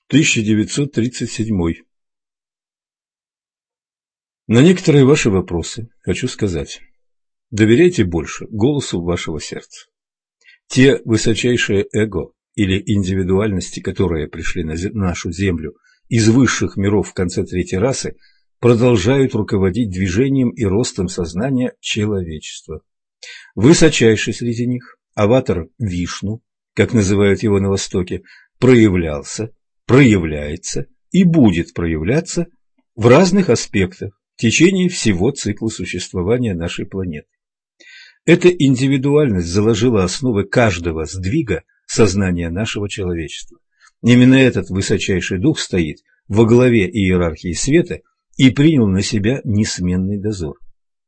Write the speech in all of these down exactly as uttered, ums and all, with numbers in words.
тысяча девятьсот тридцать седьмой. На некоторые ваши вопросы хочу сказать. Доверяйте больше голосу вашего сердца. Те высочайшие эго или индивидуальности, которые пришли на нашу Землю из высших миров в конце третьей расы, продолжают руководить движением и ростом сознания человечества. Высочайший среди них, аватар Вишну, как называют его на Востоке, проявлялся, проявляется и будет проявляться в разных аспектах в течение всего цикла существования нашей планеты. Эта индивидуальность заложила основы каждого сдвига сознания нашего человечества. Именно этот высочайший дух стоит во главе иерархии света и принял на себя несменный дозор.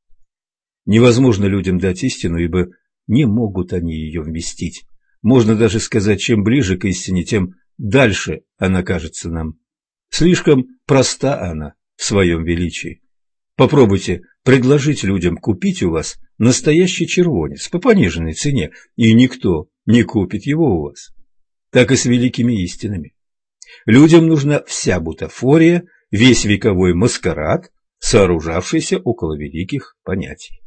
Невозможно людям дать истину, ибо не могут они ее вместить. Можно даже сказать, чем ближе к истине, тем дальше она кажется нам. Слишком проста она в своем величии. Попробуйте предложить людям купить у вас настоящий червонец по пониженной цене, и никто не купит его у вас. Так и с великими истинами. Людям нужна вся бутафория, весь вековой маскарад, сооружавшийся около великих понятий.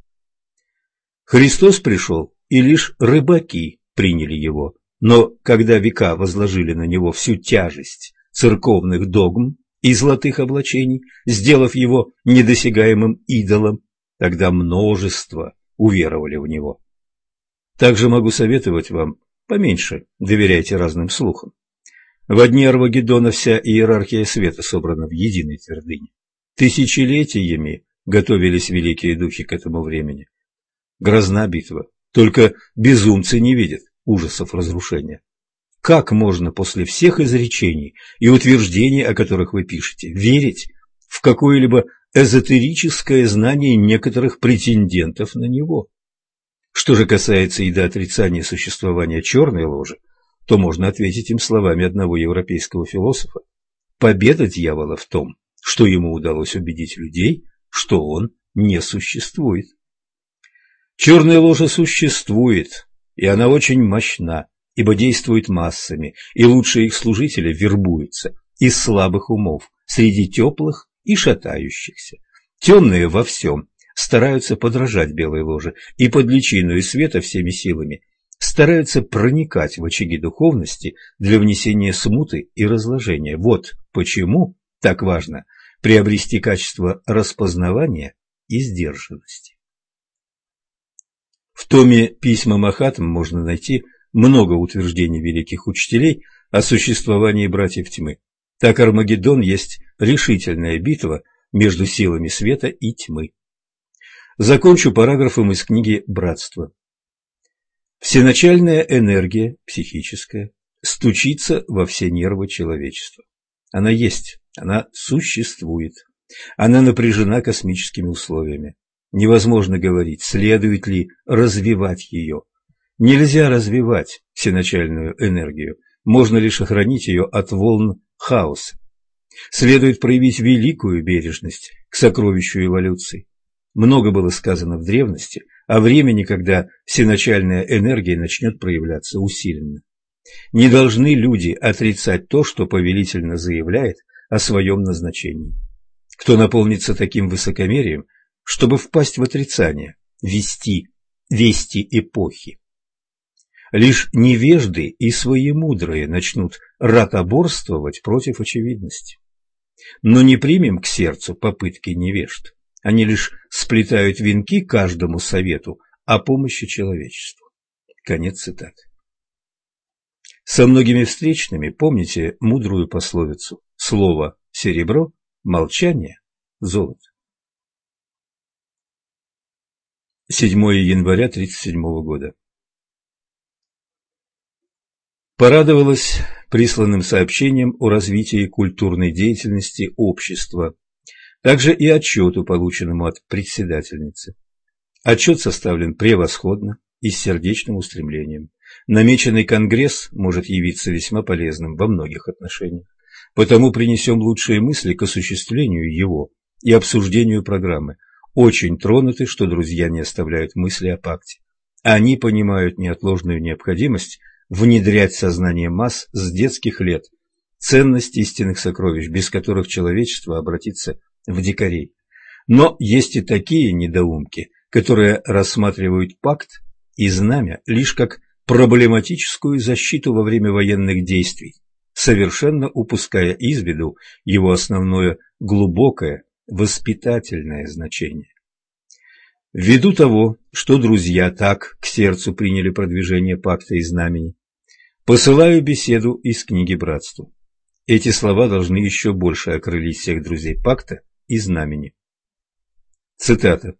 Христос пришел, и лишь рыбаки приняли его, но когда века возложили на него всю тяжесть церковных догм и золотых облачений, сделав его недосягаемым идолом, тогда множество уверовали в него. Также могу советовать вам, поменьше доверяйте разным слухам. В дни Армагеддона вся иерархия света собрана в единой твердыне. Тысячелетиями готовились великие духи к этому времени. Грозна битва, только безумцы не видят ужасов разрушения. Как можно после всех изречений и утверждений, о которых вы пишете, верить в какое-либо эзотерическое знание некоторых претендентов на него? Что же касается и до отрицания существования черной ложи, то можно ответить им словами одного европейского философа: победа дьявола в том, что ему удалось убедить людей, что он не существует. Черная ложа существует, и она очень мощна, ибо действует массами, и лучшие их служители вербуются из слабых умов, среди теплых и шатающихся. Темные во всем стараются подражать белой ложе, и под личиною света всеми силами стараются проникать в очаги духовности для внесения смуты и разложения. Вот почему так важно приобрести качество распознавания и сдержанности. В томе «Письма Махатм» можно найти много утверждений великих учителей о существовании братьев тьмы. Так Армагеддон есть решительная битва между силами света и тьмы. Закончу параграфом из книги «Братство». Всеначальная энергия, психическая, стучится во все нервы человечества. Она есть, она существует, она напряжена космическими условиями. Невозможно говорить, следует ли развивать ее. Нельзя развивать всеначальную энергию, можно лишь охранить ее от волн хаоса. Следует проявить великую бережность к сокровищу эволюции. Много было сказано в древности о времени, когда всеначальная энергия начнет проявляться усиленно. Не должны люди отрицать то, что повелительно заявляет о своем назначении. Кто наполнится таким высокомерием, чтобы впасть в отрицание, вести, вести эпохи? Лишь невежды и своемудрые начнут ратоборствовать против очевидности. Но не примем к сердцу попытки невежд. Они лишь сплетают венки каждому совету о помощи человечеству. Конец цитаты. Со многими встречными помните мудрую пословицу: слово – серебро, молчание – золото. седьмого января тысяча девятьсот тридцать седьмого года. Порадовалась присланным сообщением о развитии культурной деятельности общества, также и отчету, полученному от председательницы. Отчет составлен превосходно и с сердечным устремлением. Намеченный конгресс может явиться весьма полезным во многих отношениях, потому принесем лучшие мысли к осуществлению его и обсуждению программы. Очень тронуты, что друзья не оставляют мысли о пакте. Они понимают неотложную необходимость внедрять в сознание масс с детских лет ценность истинных сокровищ, без которых человечество обратится в дикарей. Но есть и такие недоумки, которые рассматривают пакт и знамя лишь как проблематическую защиту во время военных действий, совершенно упуская из виду его основное глубокое воспитательное значение. Ввиду того, что друзья так к сердцу приняли продвижение пакта и знамени, посылаю беседу из книги «Братства». Эти слова должны еще больше окрылить всех друзей пакта и знамени. Цитата.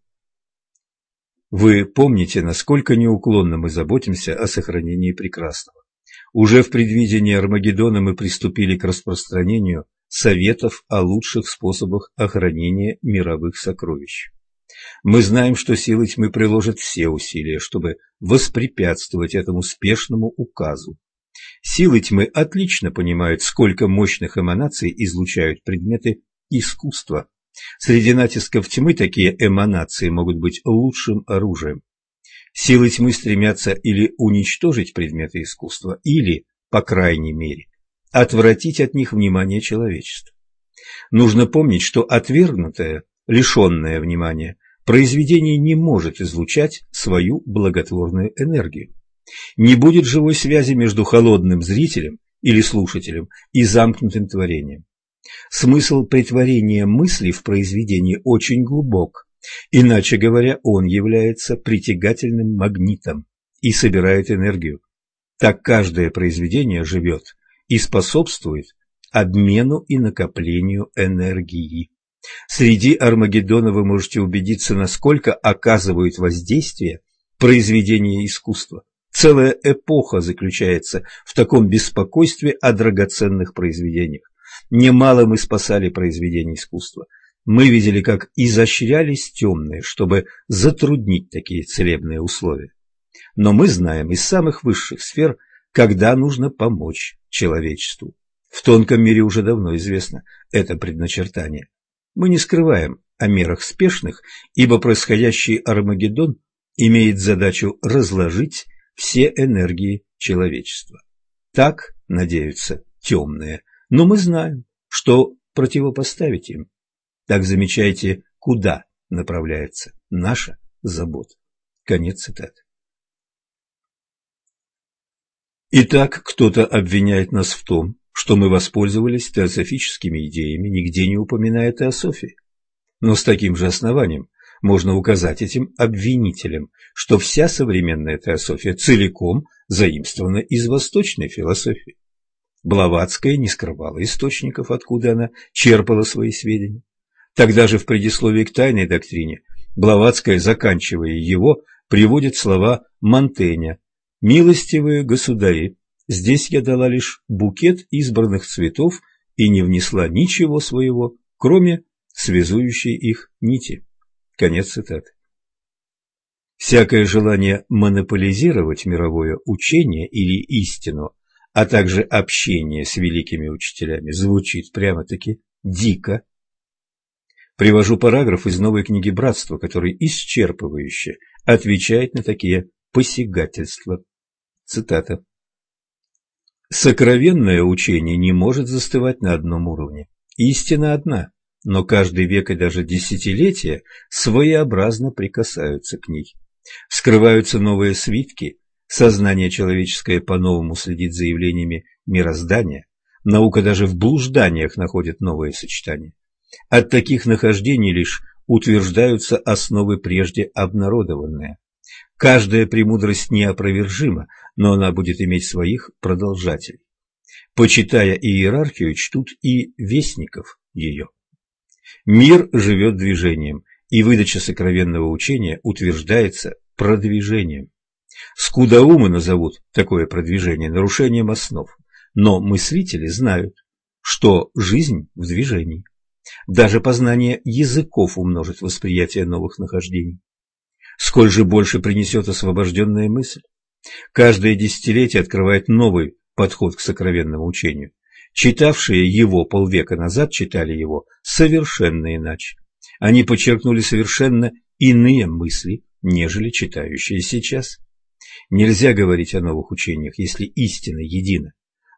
«Вы помните, насколько неуклонно мы заботимся о сохранении прекрасного. Уже в предвидении Армагеддона мы приступили к распространению советов о лучших способах охранения мировых сокровищ. Мы знаем, что силы тьмы приложат все усилия, чтобы воспрепятствовать этому спешному указу. Силы тьмы отлично понимают, сколько мощных эманаций излучают предметы искусства. Среди натисков тьмы такие эманации могут быть лучшим оружием. Силы тьмы стремятся или уничтожить предметы искусства, или, по крайней мере, отвратить от них внимание человечества. Нужно помнить, что отвергнутое, лишенное внимания, произведение не может излучать свою благотворную энергию. Не будет живой связи между холодным зрителем или слушателем и замкнутым творением. Смысл претворения мысли в произведении очень глубок, иначе говоря, он является притягательным магнитом и собирает энергию. Так каждое произведение живет и способствует обмену и накоплению энергии. Среди Армагеддона вы можете убедиться, насколько оказывают воздействие произведения искусства. Целая эпоха заключается в таком беспокойстве о драгоценных произведениях. Немало мы спасали произведения искусства. Мы видели, как изощрялись темные, чтобы затруднить такие целебные условия. Но мы знаем из самых высших сфер, когда нужно помочь человечеству. В тонком мире уже давно известно это предначертание. Мы не скрываем о мерах спешных, ибо происходящий Армагеддон имеет задачу разложить все энергии человечества. Так надеются темные, но мы знаем, что противопоставить им. Так замечайте, куда направляется наша забота. Конец цитаты. Итак, кто-то обвиняет нас в том, что мы воспользовались теософическими идеями, нигде не упоминая теософии. Но с таким же основанием можно указать этим обвинителям, что вся современная теософия целиком заимствована из восточной философии. Блаватская не скрывала источников, откуда она черпала свои сведения. Тогда же в предисловии к тайной доктрине Блаватская, заканчивая его, приводит слова Монтэня: «Милостивые государи, здесь я дала лишь букет избранных цветов и не внесла ничего своего, кроме связующей их нити». Конец цитаты. Всякое желание монополизировать мировое учение или истину, а также общение с великими учителями, звучит прямо-таки дико. Привожу параграф из новой книги «Братства», который исчерпывающе отвечает на такие посягательства. Цитата. «Сокровенное учение не может застывать на одном уровне. Истина одна, но каждый век и даже десятилетия своеобразно прикасаются к ней. Вскрываются новые свитки, сознание человеческое по-новому следит за явлениями мироздания, наука даже в блужданиях находит новые сочетания. От таких нахождений лишь утверждаются основы прежде обнародованные. Каждая премудрость неопровержима, но она будет иметь своих продолжателей. Почитая иерархию, чтут и вестников ее. Мир живет движением, и выдача сокровенного учения утверждается продвижением. Скудоумы назовут такое продвижение нарушением основ, но мыслители знают, что жизнь в движении. Даже познание языков умножит восприятие новых нахождений. Сколь же больше принесет освобожденная мысль. Каждое десятилетие открывает новый подход к сокровенному учению. Читавшие его полвека назад читали его совершенно иначе. Они подчеркнули совершенно иные мысли, нежели читающие сейчас. Нельзя говорить о новых учениях, если истина едина.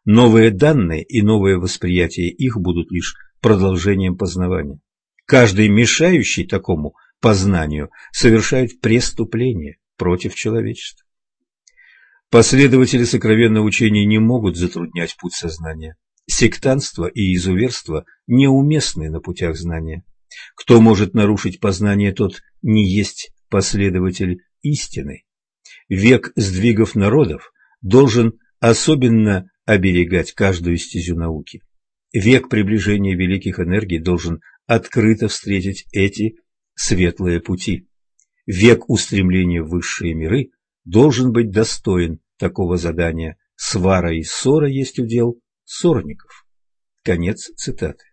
Новые данные и новое восприятие их будут лишь продолжением познавания. Каждый мешающий такому познанию совершает преступление против человечества. Последователи сокровенного учения не могут затруднять путь сознания. Сектантство и изуверство неуместны на путях знания. Кто может нарушить познание, тот не есть последователь истины. Век сдвигов народов должен особенно оберегать каждую стезю науки. Век приближения великих энергий должен открыто встретить эти светлые пути. Век устремления в высшие миры должен быть достоин такого задания. Свара и ссора есть удел ссорников. Конец цитаты.